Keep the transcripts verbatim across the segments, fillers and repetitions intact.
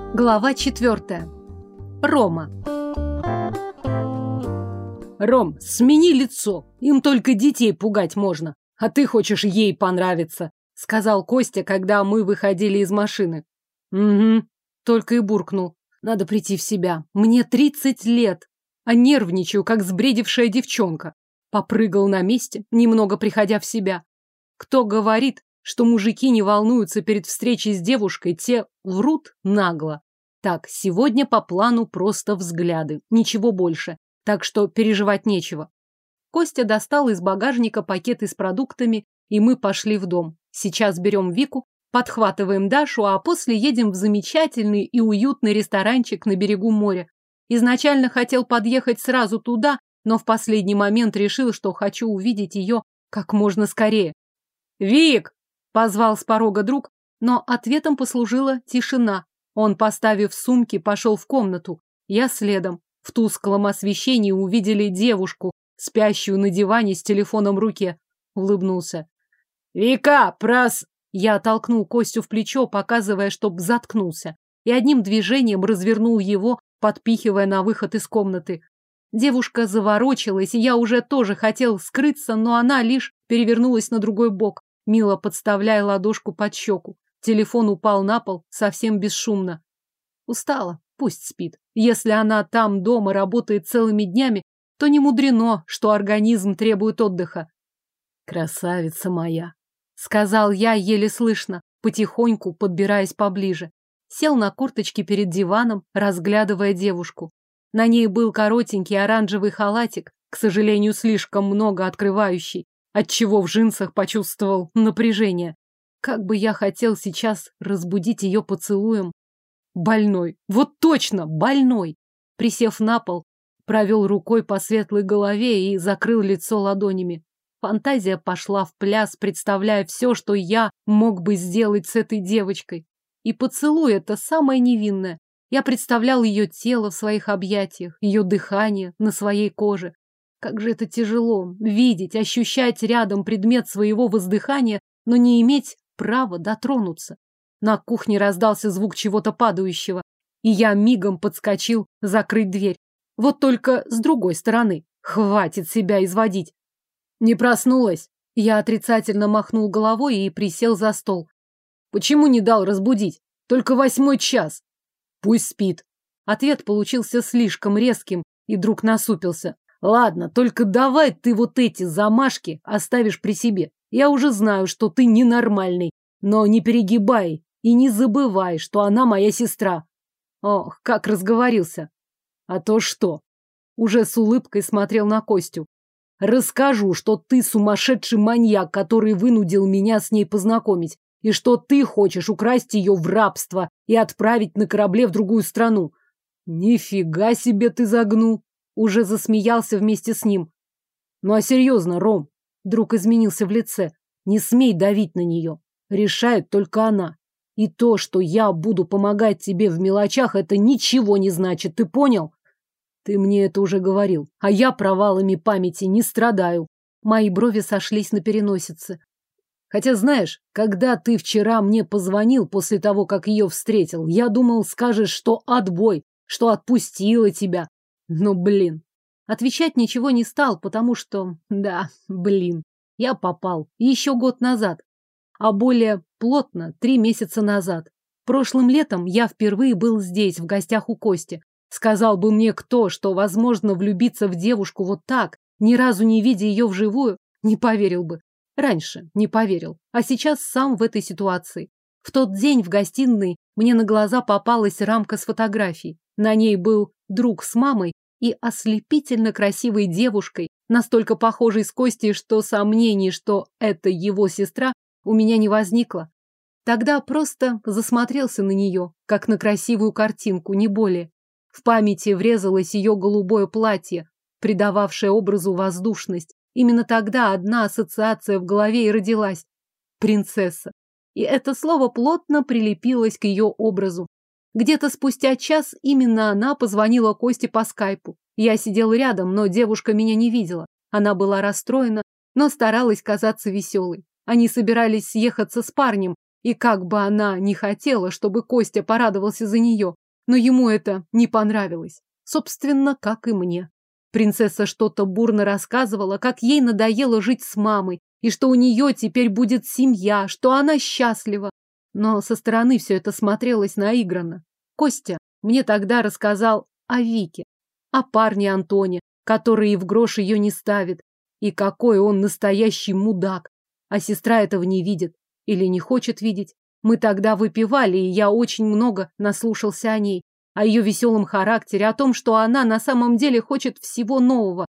Глава четвертая. Рома. Ром, смени лицо. Им только детей пугать можно. А ты хочешь ей понравиться, сказал Костя, когда мы выходили из машины. Угу. Только и буркнул. Надо прийти в себя. Мне тридцать лет. А нервничаю, как сбредившая девчонка. Попрыгал на месте, немного приходя в себя. Кто говорит, что мужики не волнуются перед встречей с девушкой, те врут нагло. Так, сегодня по плану просто взгляды, ничего больше, так что переживать нечего. Костя достал из багажника пакеты с продуктами, и мы пошли в дом. Сейчас берем Вику, подхватываем Дашу, а после едем в замечательный и уютный ресторанчик на берегу моря. Изначально хотел подъехать сразу туда, но в последний момент решил, что хочу увидеть ее как можно скорее. «Вик!» – позвал с порога друг, но ответом послужила тишина. Он, поставив сумки, пошел в комнату. Я следом. В тусклом освещении увидели девушку, спящую на диване с телефоном в руке. Улыбнулся. «Вика, прос...» Я толкнул Костю в плечо, показывая, чтоб заткнулся, и одним движением развернул его, подпихивая на выход из комнаты. Девушка заворочилась, и я уже тоже хотел скрыться, но она лишь перевернулась на другой бок, мило подставляя ладошку под щеку. Телефон упал на пол совсем бесшумно. Устала, пусть спит. Если она там дома работает целыми днями, то не мудрено, что организм требует отдыха. «Красавица моя», — сказал я еле слышно, потихоньку подбираясь поближе. Сел на корточки перед диваном, разглядывая девушку. На ней был коротенький оранжевый халатик, к сожалению, слишком много открывающий, отчего в джинсах почувствовал напряжение. Как бы я хотел сейчас разбудить ее поцелуем. Больной, вот точно, больной. Присев на пол, провел рукой по светлой голове и закрыл лицо ладонями. Фантазия пошла в пляс, представляя все, что я мог бы сделать с этой девочкой. И поцелуй — это самое невинное. Я представлял ее тело в своих объятиях, ее дыхание на своей коже. Как же это тяжело видеть, ощущать рядом предмет своего воздыхания, но не иметь права дотронуться. На кухне раздался звук чего-то падающего, и я мигом подскочил закрыть дверь. Вот только с другой стороны. Хватит себя изводить. Не проснулась. Я отрицательно махнул головой и присел за стол. Почему не дал разбудить? Только восьмой час. Пусть спит. Ответ получился слишком резким, и друг насупился. Ладно, только давай ты вот эти замашки оставишь при себе. Я уже знаю, что ты ненормальный, но не перегибай и не забывай, что она моя сестра. Ох, как разговорился. А то что? Уже с улыбкой смотрел на Костю. Расскажу, что ты сумасшедший маньяк, который вынудил меня с ней познакомить, и что ты хочешь украсть ее в рабство и отправить на корабле в другую страну. Нифига себе ты загнул. Уже засмеялся вместе с ним. Ну а серьезно, Ром, друг изменился в лице. Не смей давить на нее. Решает только она. И то, что я буду помогать тебе в мелочах, это ничего не значит, ты понял? Ты мне это уже говорил, а я провалами памяти не страдаю. Мои брови сошлись на переносице. Хотя, знаешь, когда ты вчера мне позвонил после того, как ее встретил, я думал, скажешь, что отбой, что отпустила тебя. Но, блин, отвечать ничего не стал, потому что, да, блин, я попал еще год назад, а более плотно три месяца назад. Прошлым летом я впервые был здесь, в гостях у Кости. Сказал бы мне кто, что возможно влюбиться в девушку вот так, ни разу не видя ее вживую, не поверил бы. Раньше не поверил, а сейчас сам в этой ситуации. В тот день в гостиной мне на глаза попалась рамка с фотографией. На ней был друг с мамой и ослепительно красивой девушкой, настолько похожей с Костей, что сомнений, что это его сестра, у меня не возникло. Тогда просто засмотрелся на нее, как на красивую картинку, не более. В памяти врезалось ее голубое платье, придававшее образу воздушность. Именно тогда одна ассоциация в голове и родилась. Принцесса. И это слово плотно прилепилось к ее образу. Где-то спустя час именно она позвонила Косте по скайпу. Я сидел рядом, но девушка меня не видела. Она была расстроена, но старалась казаться веселой. Они собирались съехаться с парнем, И как бы она ни хотела, чтобы Костя порадовался за нее, но ему это не понравилось. Собственно, как и мне. Принцесса что-то бурно рассказывала, как ей надоело жить с мамой, и что у нее теперь будет семья, что она счастлива. Но со стороны все это смотрелось наигранно. Костя мне тогда рассказал о Вике, о парне Антоне, который и в грош ее не ставит, и какой он настоящий мудак. А сестра этого не видит или не хочет видеть. Мы тогда выпивали, и я очень много наслушался о ней, о ее веселом характере, о том, что она на самом деле хочет всего нового.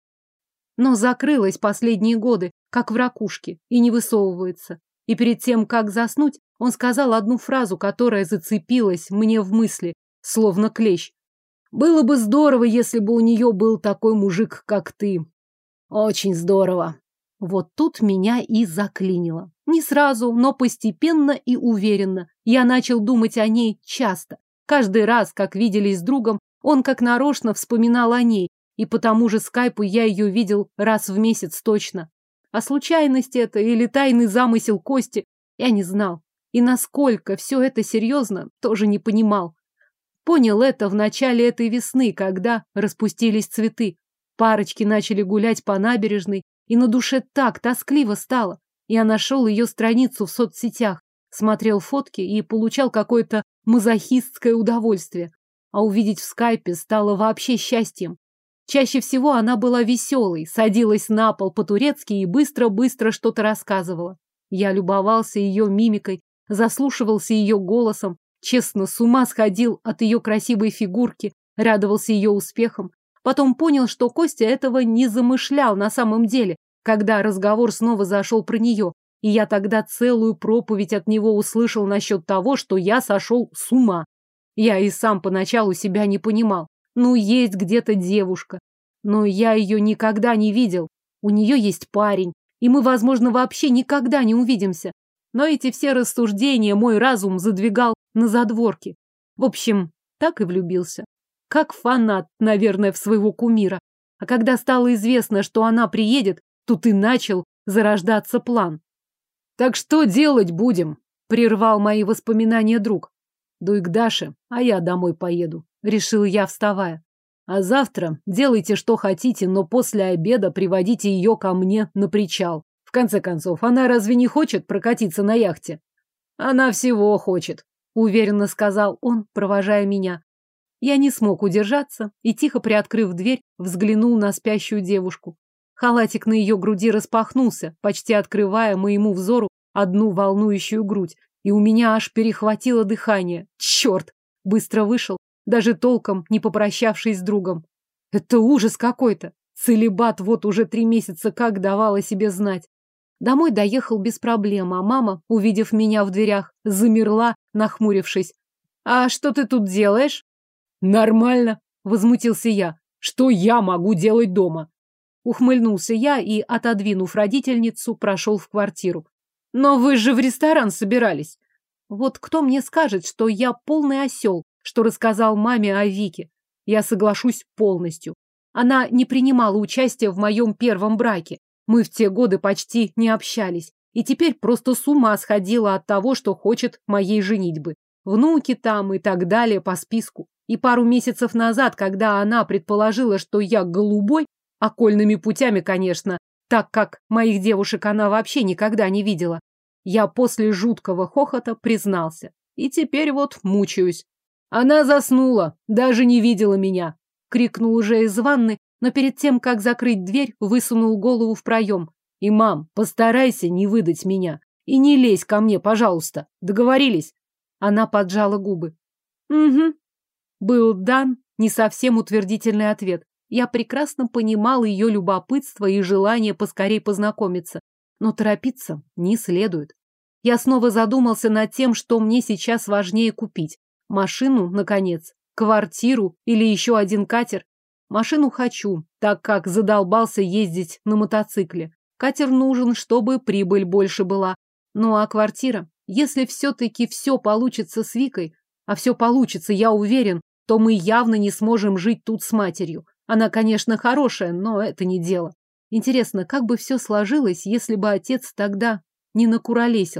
Но закрылась последние годы, как в ракушке, и не высовывается. И перед тем, как заснуть, он сказал одну фразу, которая зацепилась мне в мысли, словно клещ. «Было бы здорово, если бы у нее был такой мужик, как ты. Очень здорово». Вот тут меня и заклинило. Не сразу, но постепенно и уверенно. Я начал думать о ней часто. Каждый раз, как виделись с другом, он как нарочно вспоминал о ней, и по тому же скайпу я ее видел раз в месяц точно. А случайность это или тайный замысел Кости я не знал. И насколько все это серьезно, тоже не понимал. Понял это в начале этой весны, когда распустились цветы. Парочки начали гулять по набережной, и на душе так тоскливо стало. Я нашел ее страницу в соцсетях, смотрел фотки и получал какое-то мазохистское удовольствие. А увидеть в скайпе стало вообще счастьем. Чаще всего она была веселой, садилась на пол по-турецки и быстро-быстро что-то рассказывала. Я любовался ее мимикой, заслушивался ее голосом, честно, с ума сходил от ее красивой фигурки, радовался ее успехам. Потом понял, что Костя этого не замышлял на самом деле, когда разговор снова зашел про нее, и я тогда целую проповедь от него услышал насчет того, что я сошел с ума. Я и сам поначалу себя не понимал. Ну, есть где-то девушка, но я ее никогда не видел. У нее есть парень, и мы, возможно, вообще никогда не увидимся. Но эти все рассуждения мой разум задвигал на задворки. В общем, так и влюбился. Как фанат, наверное, в своего кумира. А когда стало известно, что она приедет, тут и начал зарождаться план. «Так что делать будем?» — прервал мои воспоминания друг. «Дуй к Даше, а я домой поеду», — решил я, вставая. «А завтра делайте, что хотите, но после обеда приводите ее ко мне на причал. В конце концов, она разве не хочет прокатиться на яхте?» «Она всего хочет», — уверенно сказал он, провожая меня. Я не смог удержаться и, тихо приоткрыв дверь, взглянул на спящую девушку. Халатик на ее груди распахнулся, почти открывая моему взору одну волнующую грудь, и у меня аж перехватило дыхание. Черт! Быстро вышел, даже толком не попрощавшись с другом. Это ужас какой-то. Целибат вот уже три месяца как давал о себе знать. Домой доехал без проблем, а мама, увидев меня в дверях, замерла, нахмурившись. «А что ты тут делаешь?» «Нормально», — возмутился я. «Что я могу делать дома?» Ухмыльнулся я и, отодвинув родительницу, прошел в квартиру. «Но вы же в ресторан собирались». Вот кто мне скажет, что я полный осел, что рассказал маме о Вике? Я соглашусь полностью. Она не принимала участия в моем первом браке. Мы в те годы почти не общались. И теперь просто с ума сходила от того, что хочет моей женитьбы. Внуки там и так далее по списку. И пару месяцев назад, когда она предположила, что я голубой, окольными путями, конечно, так как моих девушек она вообще никогда не видела, я после жуткого хохота признался. И теперь вот мучаюсь. Она заснула, даже не видела меня. Крикнул уже из ванны, но перед тем, как закрыть дверь, высунул голову в проем. И, мам, постарайся не выдать меня. И не лезь ко мне, пожалуйста. Договорились? Она поджала губы. Угу. Был дан не совсем утвердительный ответ. Я прекрасно понимал ее любопытство и желание поскорей познакомиться. Но торопиться не следует. Я снова задумался над тем, что мне сейчас важнее купить. Машину, наконец, квартиру или еще один катер. Машину хочу, так как задолбался ездить на мотоцикле. Катер нужен, чтобы прибыль больше была. Ну а квартира? Если все-таки все получится с Викой, а все получится, я уверен, то мы явно не сможем жить тут с матерью. Она, конечно, хорошая, но это не дело. Интересно, как бы все сложилось, если бы отец тогда не накуролесил?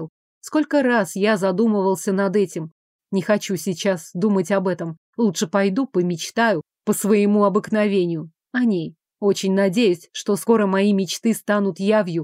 Сколько раз я задумывался над этим. Не хочу сейчас думать об этом. Лучше пойду помечтаю по своему обыкновению о ней. Очень надеюсь, что скоро мои мечты станут явью.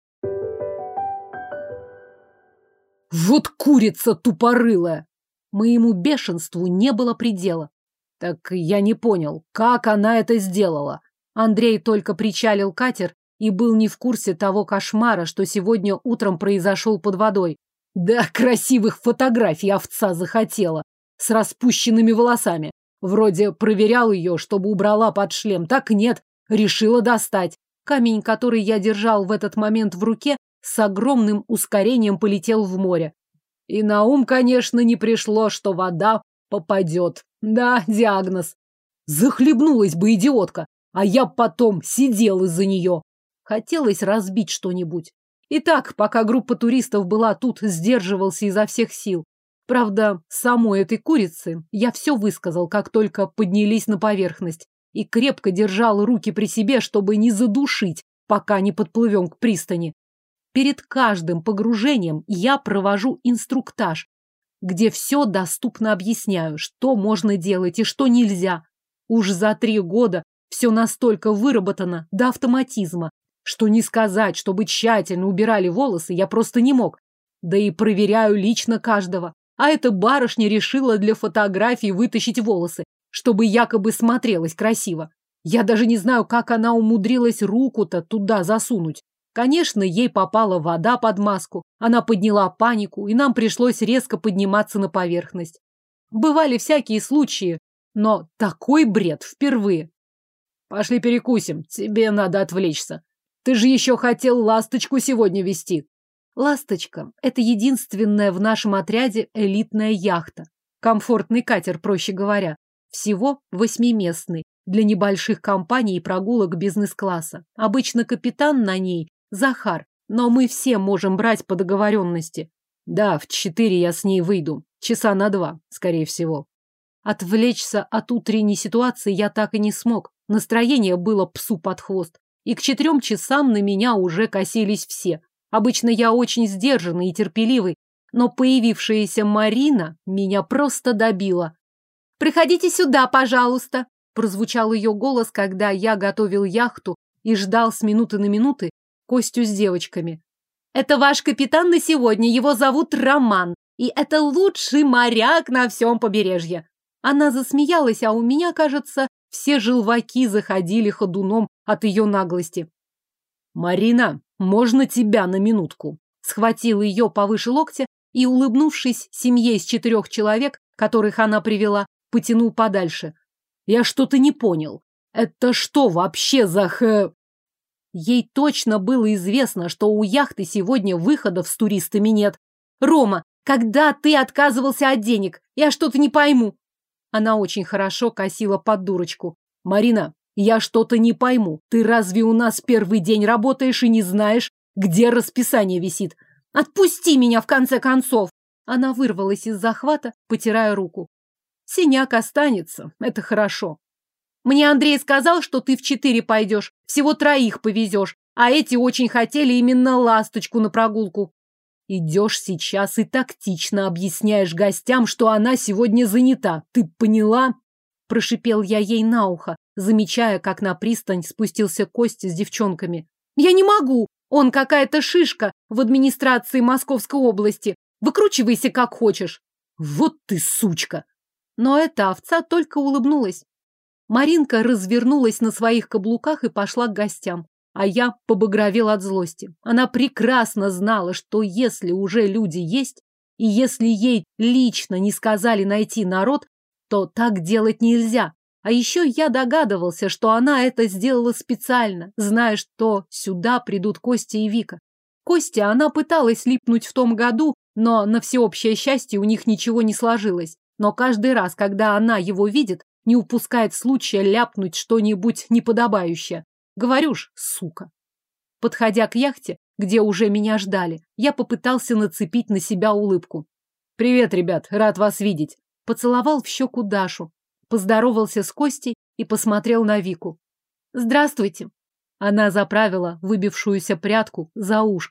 Вот курица тупорылая! Моему бешенству не было предела. Так я не понял, как она это сделала. Андрей только причалил катер и был не в курсе того кошмара, что сегодня утром произошел под водой. Да, красивых фотографий овца захотела, с распущенными волосами. Вроде проверял ее, чтобы убрала под шлем, так нет, решила достать. Камень, который я держал в этот момент в руке, с огромным ускорением полетел в море. И на ум, конечно, не пришло, что вода попадет. Да, диагноз. Захлебнулась бы идиотка, а я потом сидел из-за нее. Хотелось разбить что-нибудь. Итак, пока группа туристов была тут, сдерживался изо всех сил. Правда, самой этой курице я все высказал, как только поднялись на поверхность, и крепко держал руки при себе, чтобы не задушить, пока не подплывем к пристани. Перед каждым погружением я провожу инструктаж, где все доступно объясняю, что можно делать и что нельзя. Уж за три года все настолько выработано до автоматизма, что не сказать, чтобы тщательно убирали волосы, я просто не мог. Да и проверяю лично каждого. А эта барышня решила для фотографии вытащить волосы, чтобы якобы смотрелась красиво. Я даже не знаю, как она умудрилась руку-то туда засунуть. Конечно, ей попала вода под маску, она подняла панику, и нам пришлось резко подниматься на поверхность. Бывали всякие случаи, но такой бред впервые. Пошли перекусим, тебе надо отвлечься. Ты же еще хотел ласточку сегодня вести. Ласточка – это единственная в нашем отряде элитная яхта. Комфортный катер, проще говоря. Всего восьмиместный, для небольших компаний и прогулок бизнес-класса. Обычно капитан на ней – Захар, но мы все можем брать по договоренности. Да, в четыре я с ней выйду. Часа на два, скорее всего. Отвлечься от утренней ситуации я так и не смог. Настроение было псу под хвост. И к четырем часам на меня уже косились все. Обычно я очень сдержанный и терпеливый, но появившаяся Марина меня просто добила. «Приходите сюда, пожалуйста!» прозвучал ее голос, когда я готовил яхту и ждал с минуты на минуты Костю с девочками. «Это ваш капитан на сегодня, его зовут Роман, и это лучший моряк на всем побережье!» Она засмеялась, а у меня, кажется, все желваки заходили ходуном от ее наглости. «Марина, можно тебя на минутку?» Схватил ее повыше локтя и, улыбнувшись семье из четырех человек, которых она привела, потянул подальше. «Я что-то не понял. Это что вообще за х...» Ей точно было известно, что у яхты сегодня выходов с туристами нет. «Рома, когда ты отказывался от денег? Я что-то не пойму». Она очень хорошо косила под дурочку. «Марина, я что-то не пойму. Ты разве у нас первый день работаешь и не знаешь, где расписание висит? Отпусти меня, в конце концов!» Она вырвалась из захвата, потирая руку. «Синяк останется, это хорошо. Мне Андрей сказал, что ты в четыре пойдешь, всего троих повезешь, а эти очень хотели именно ласточку на прогулку. Идешь сейчас и тактично объясняешь гостям, что она сегодня занята. Ты поняла?» Прошипел я ей на ухо, замечая, как на пристань спустился Костя с девчонками. «Я не могу! Он какая-то шишка в администрации Московской области. Выкручивайся как хочешь!» «Вот ты сучка!» Но эта овца только улыбнулась. Маринка развернулась на своих каблуках и пошла к гостям, а я побагровел от злости. Она прекрасно знала, что если уже люди есть, и если ей лично не сказали найти народ, то так делать нельзя. А еще я догадывался, что она это сделала специально, зная, что сюда придут Костя и Вика. Костя она пыталась липнуть в том году, но на всеобщее счастье у них ничего не сложилось. Но каждый раз, когда она его видит, не упускает случая ляпнуть что-нибудь неподобающее. Говорю ж, сука. Подходя к яхте, где уже меня ждали, я попытался нацепить на себя улыбку. «Привет, ребят, рад вас видеть». Поцеловал в щеку Дашу, поздоровался с Костей и посмотрел на Вику. «Здравствуйте». Она заправила выбившуюся прядку за ушко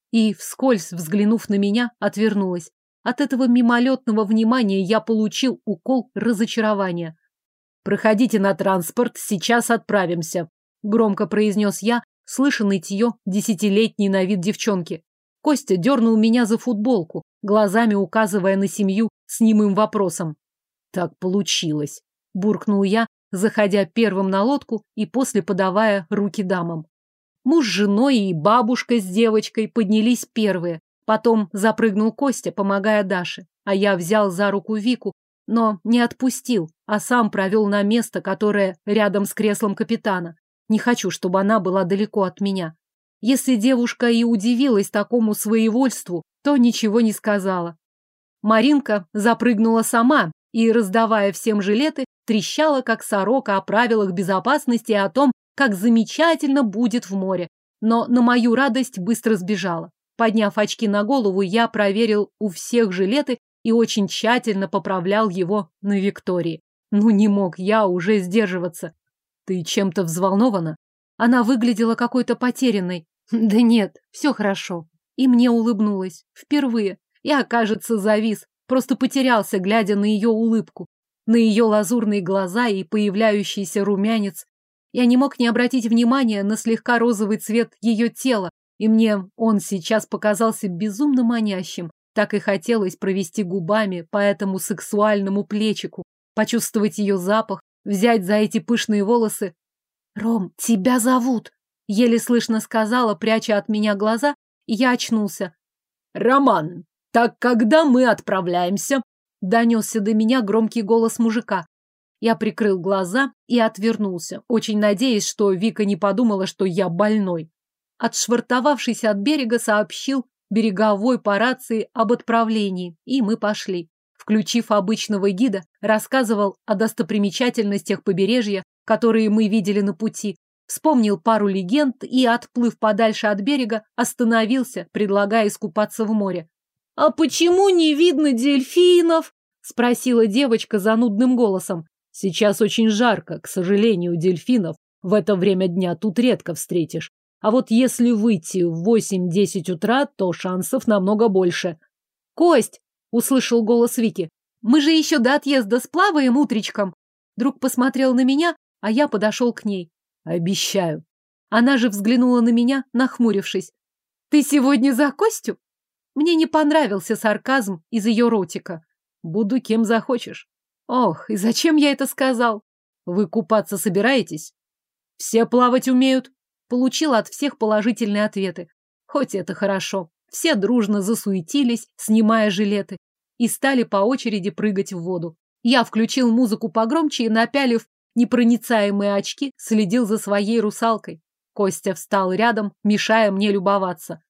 и, вскользь взглянув на меня, отвернулась. От этого мимолетного внимания я получил укол разочарования. «Проходите на транспорт, сейчас отправимся», — громко произнес я, слыша нытье десятилетней на вид девчонки. Костя дернул меня за футболку, глазами указывая на семью с немым вопросом. «Так получилось», — буркнул я, заходя первым на лодку и после подавая руки дамам. Муж с женой и бабушка с девочкой поднялись первые. Потом запрыгнул Костя, помогая Даше, а я взял за руку Вику, но не отпустил, а сам провел на место, которое рядом с креслом капитана. Не хочу, чтобы она была далеко от меня. Если девушка и удивилась такому своевольству, то ничего не сказала. Маринка запрыгнула сама и, раздавая всем жилеты, трещала, как сорока, о правилах безопасности и о том, как замечательно будет в море. Но на мою радость быстро сбежала. Подняв очки на голову, я проверил у всех жилеты и очень тщательно поправлял его на Виктории. Ну, не мог я уже сдерживаться. Ты чем-то взволнована? Она выглядела какой-то потерянной. Да нет, все хорошо. И мне улыбнулась. Впервые. Я, кажется, завис. Просто потерялся, глядя на ее улыбку. На ее лазурные глаза и появляющийся румянец. Я не мог не обратить внимания на слегка розовый цвет ее тела, и мне он сейчас показался безумно манящим. Так и хотелось провести губами по этому сексуальному плечику, почувствовать ее запах, взять за эти пышные волосы. «Ром, тебя зовут!» — еле слышно сказала, пряча от меня глаза, и я очнулся. «Роман, так когда мы отправляемся?» — донесся до меня громкий голос мужика. Я прикрыл глаза и отвернулся, очень надеясь, что Вика не подумала, что я больной. Отшвартовавшись от берега, сообщил береговой по рации об отправлении, и мы пошли. Включив обычного гида, рассказывал о достопримечательностях побережья, которые мы видели на пути, вспомнил пару легенд и, отплыв подальше от берега, остановился, предлагая искупаться в море. «А почему не видно дельфинов?» — спросила девочка занудным голосом. «Сейчас очень жарко, к сожалению, дельфинов в это время дня тут редко встретишь. А вот если выйти в восемь-десять утра, то шансов намного больше». «Кость!» — услышал голос Вики. «Мы же еще до отъезда сплаваем утречком». Друг посмотрел на меня, а я подошел к ней. «Обещаю». Она же взглянула на меня, нахмурившись. «Ты сегодня за Костю?» Мне не понравился сарказм из ее ротика. «Буду кем захочешь». Ох, и зачем я это сказал? «Вы купаться собираетесь?» «Все плавать умеют?» Получила от всех положительные ответы. Хоть это хорошо. Все дружно засуетились, снимая жилеты, и стали по очереди прыгать в воду. Я включил музыку погромче и, напялив непроницаемые очки, следил за своей русалкой. Костя встал рядом, мешая мне любоваться.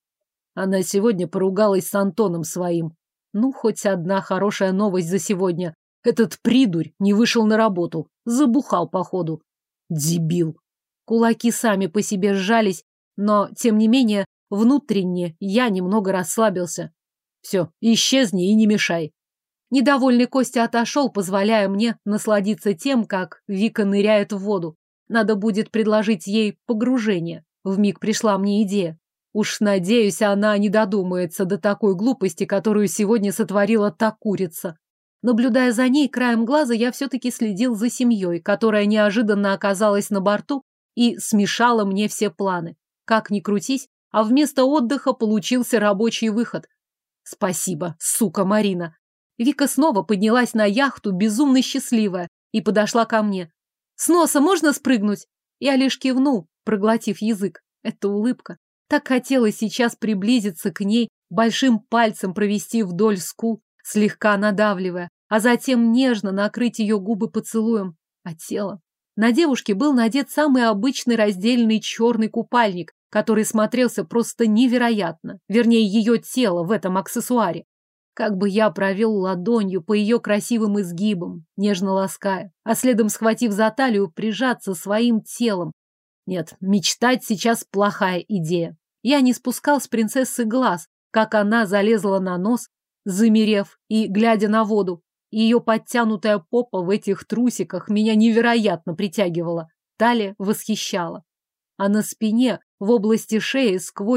Она сегодня поругалась с Антоном своим. Ну, хоть одна хорошая новость за сегодня. Этот придурь не вышел на работу. Забухал, походу. Дебил. Кулаки сами по себе сжались, но, тем не менее, внутренне я немного расслабился. Все, исчезни и не мешай. Недовольный Костя отошел, позволяя мне насладиться тем, как Вика ныряет в воду. Надо будет предложить ей погружение. Вмиг пришла мне идея. Уж, надеюсь, она не додумается до такой глупости, которую сегодня сотворила та курица. Наблюдая за ней, краем глаза я все-таки следил за семьей, которая неожиданно оказалась на борту и смешала мне все планы. Как ни крутись, а вместо отдыха получился рабочий выход. Спасибо, сука Марина. Вика снова поднялась на яхту, безумно счастливая, и подошла ко мне. «С носа можно спрыгнуть?» Я лишь кивнул, проглотив язык. Это улыбка. Так хотелось сейчас приблизиться к ней, большим пальцем провести вдоль скул, слегка надавливая, а затем нежно накрыть ее губы поцелуем. А тело? На девушке был надет самый обычный раздельный черный купальник, который смотрелся просто невероятно, вернее, ее тело в этом аксессуаре. Как бы я провел ладонью по ее красивым изгибам, нежно лаская, а следом, схватив за талию, прижаться своим телом. Нет, мечтать сейчас плохая идея. Я не спускал с принцессы глаз, как она залезла на нос, замерев и глядя на воду. Ее подтянутая попа в этих трусиках меня невероятно притягивала, талия восхищала. А на спине, в области шеи, сквозь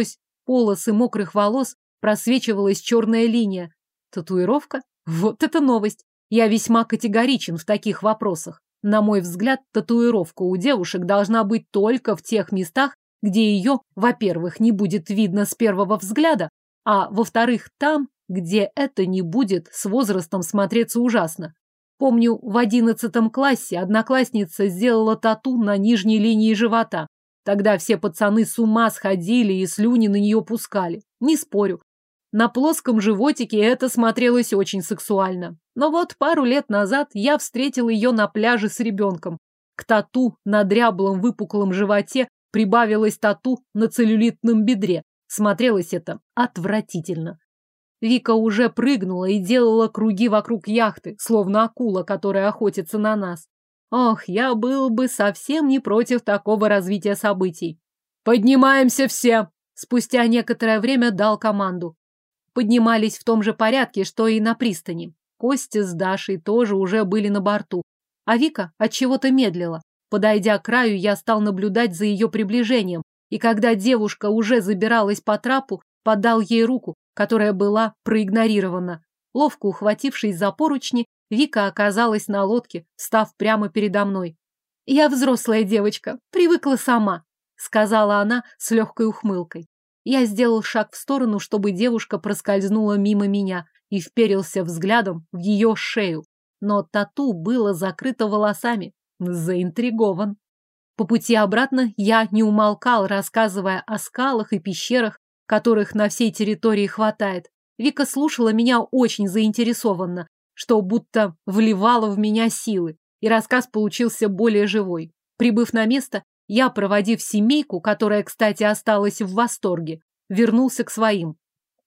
полосы мокрых волос просвечивалась черная линия. Татуировка? Вот это новость! Я весьма категоричен в таких вопросах. На мой взгляд, татуировка у девушек должна быть только в тех местах, где ее, во-первых, не будет видно с первого взгляда, а во-вторых, там, где это не будет с возрастом смотреться ужасно. Помню, в одиннадцатом классе одноклассница сделала тату на нижней линии живота. Тогда все пацаны с ума сходили и слюни на нее пускали. Не спорю. На плоском животике это смотрелось очень сексуально. Но вот пару лет назад я встретил ее на пляже с ребенком. К тату на дряблом выпуклом животе прибавилось тату на целлюлитном бедре. Смотрелось это отвратительно. Вика уже прыгнула и делала круги вокруг яхты, словно акула, которая охотится на нас. Ох, я был бы совсем не против такого развития событий. «Поднимаемся все!» Спустя некоторое время дал команду. Поднимались в том же порядке, что и на пристани. Костя с Дашей тоже уже были на борту. А Вика отчего-то медлила. Подойдя к краю, я стал наблюдать за ее приближением, и когда девушка уже забиралась по трапу, подал ей руку, которая была проигнорирована. Ловко ухватившись за поручни, Вика оказалась на лодке, встав прямо передо мной. «Я взрослая девочка, привыкла сама», — сказала она с легкой ухмылкой. Я сделал шаг в сторону, чтобы девушка проскользнула мимо меня и вперился взглядом в ее шею. Но тату было закрыто волосами. Заинтригован. По пути обратно я не умолкал, рассказывая о скалах и пещерах, которых на всей территории хватает. Вика слушала меня очень заинтересованно, что будто вливало в меня силы, и рассказ получился более живой. Прибыв на место, я, проводив семейку, которая, кстати, осталась в восторге, вернулся к своим.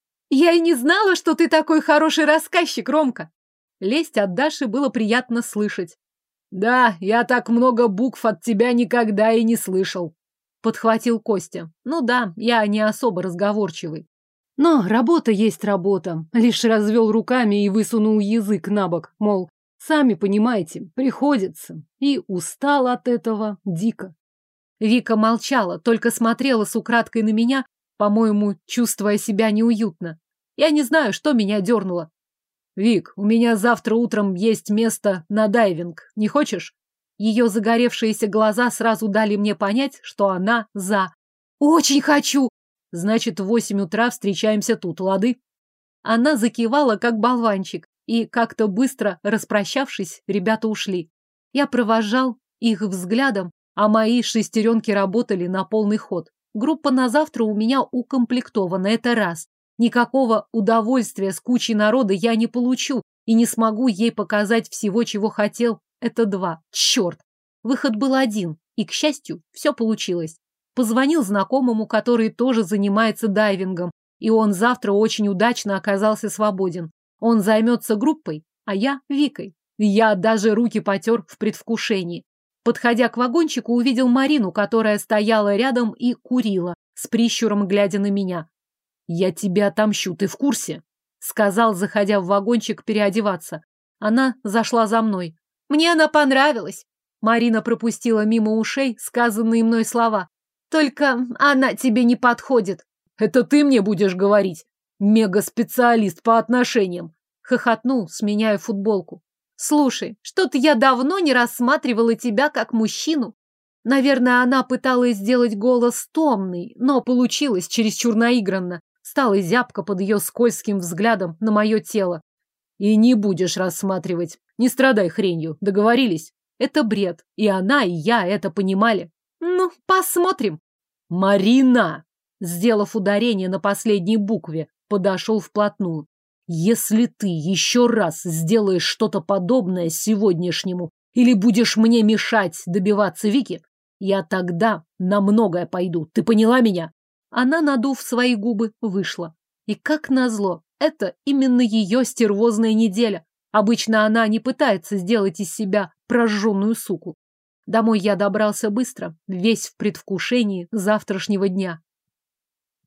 «Я и не знала, что ты такой хороший рассказчик, Ромка!» Лесть от Даши было приятно слышать. «Да, я так много букв от тебя никогда и не слышал», — подхватил Костя. «Ну да, я не особо разговорчивый. Но работа есть работа». Лишь развел руками и высунул язык на бок, мол, сами понимаете, приходится. И устал от этого дико. Вика молчала, только смотрела с украдкой на меня, по-моему, чувствуя себя неуютно. Я не знаю, что меня дернуло. «Вик, у меня завтра утром есть место на дайвинг. Не хочешь?» Ее загоревшиеся глаза сразу дали мне понять, что она за. «Очень хочу!» «Значит, в восемь утра встречаемся тут, лады?» Она закивала, как болванчик, и как-то быстро распрощавшись, ребята ушли. Я провожал их взглядом, а мои шестеренки работали на полный ход. Группа на завтра у меня укомплектована, это раз. Никакого удовольствия с кучей народа я не получу и не смогу ей показать всего, чего хотел. Это два. Черт! Выход был один, и, к счастью, все получилось. Позвонил знакомому, который тоже занимается дайвингом, и он завтра очень удачно оказался свободен. Он займется группой, а я Викой. Я даже руки потер в предвкушении. Подходя к вагончику, увидел Марину, которая стояла рядом и курила, с прищуром глядя на меня. «Я тебя отомщу, ты в курсе?» — сказал, заходя в вагончик переодеваться. Она зашла за мной. «Мне она понравилась». Марина пропустила мимо ушей сказанные мной слова. «Только она тебе не подходит». «Это ты мне будешь говорить? Мега-специалист по отношениям!» Хохотнул, сменяя футболку. «Слушай, что-то я давно не рассматривала тебя как мужчину». Наверное, она пыталась сделать голос томный, но получилось чересчур наигранно. Стала зябко под ее скользким взглядом на мое тело. «И не будешь рассматривать. Не страдай хренью. Договорились?» Это бред. И она, и я это понимали. «Ну, посмотрим». «Марина!» Сделав ударение на последней букве, подошел вплотную. «Если ты еще раз сделаешь что-то подобное сегодняшнему или будешь мне мешать добиваться Вики, я тогда на многое пойду. Ты поняла меня?» Она, надув свои губы, вышла. И как назло, это именно ее стервозная неделя. Обычно она не пытается сделать из себя прожженную суку. Домой я добрался быстро, весь в предвкушении завтрашнего дня.